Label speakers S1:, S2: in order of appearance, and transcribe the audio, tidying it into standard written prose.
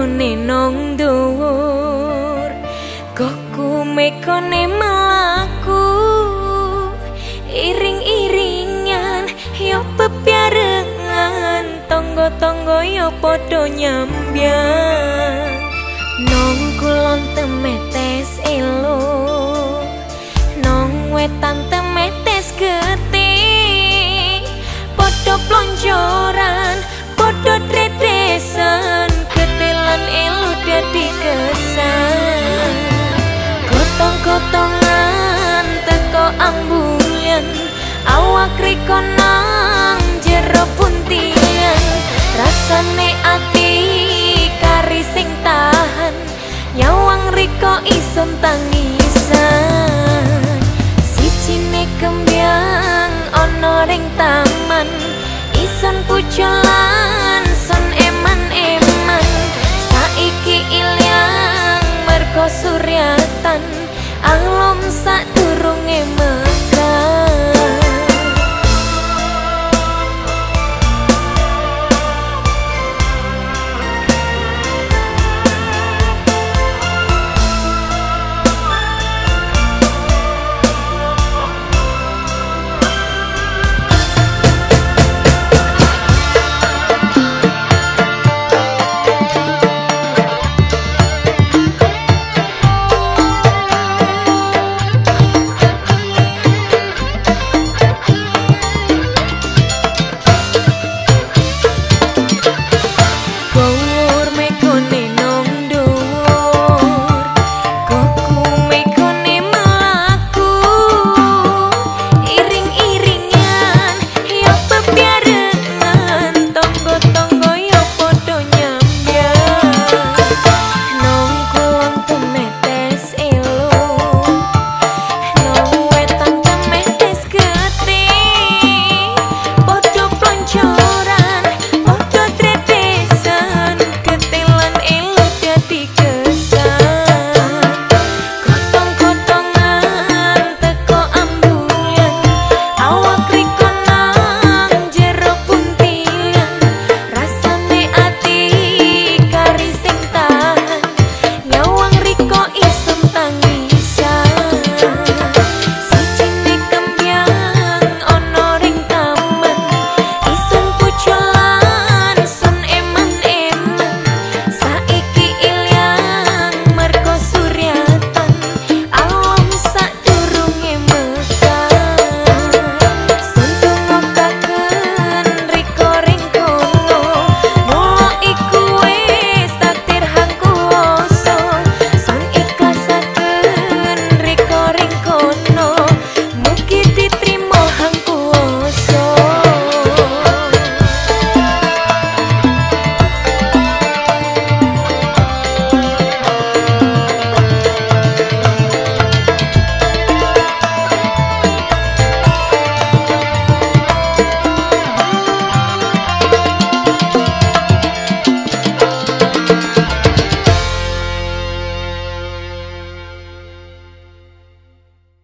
S1: Gunone nong dhuwur Goku mekone melaku Iring-iringan yo bebarengan Tonggo-tonggo yo podo nyambyang Nong kulon temetes elo Nong wetan temetes getih Podo plonjoran Podo dredesan Ketelan elu dadi kesan Gotong-gotongan teko ambulan Awak riko nang jero puntian Rasane ati kari sing tahan Nyawang riko ison tangisan Sijine kembyang ono ring taman Ison pujolan son eman-eman Saiki ilyang mergo suryatan Alom sak durunge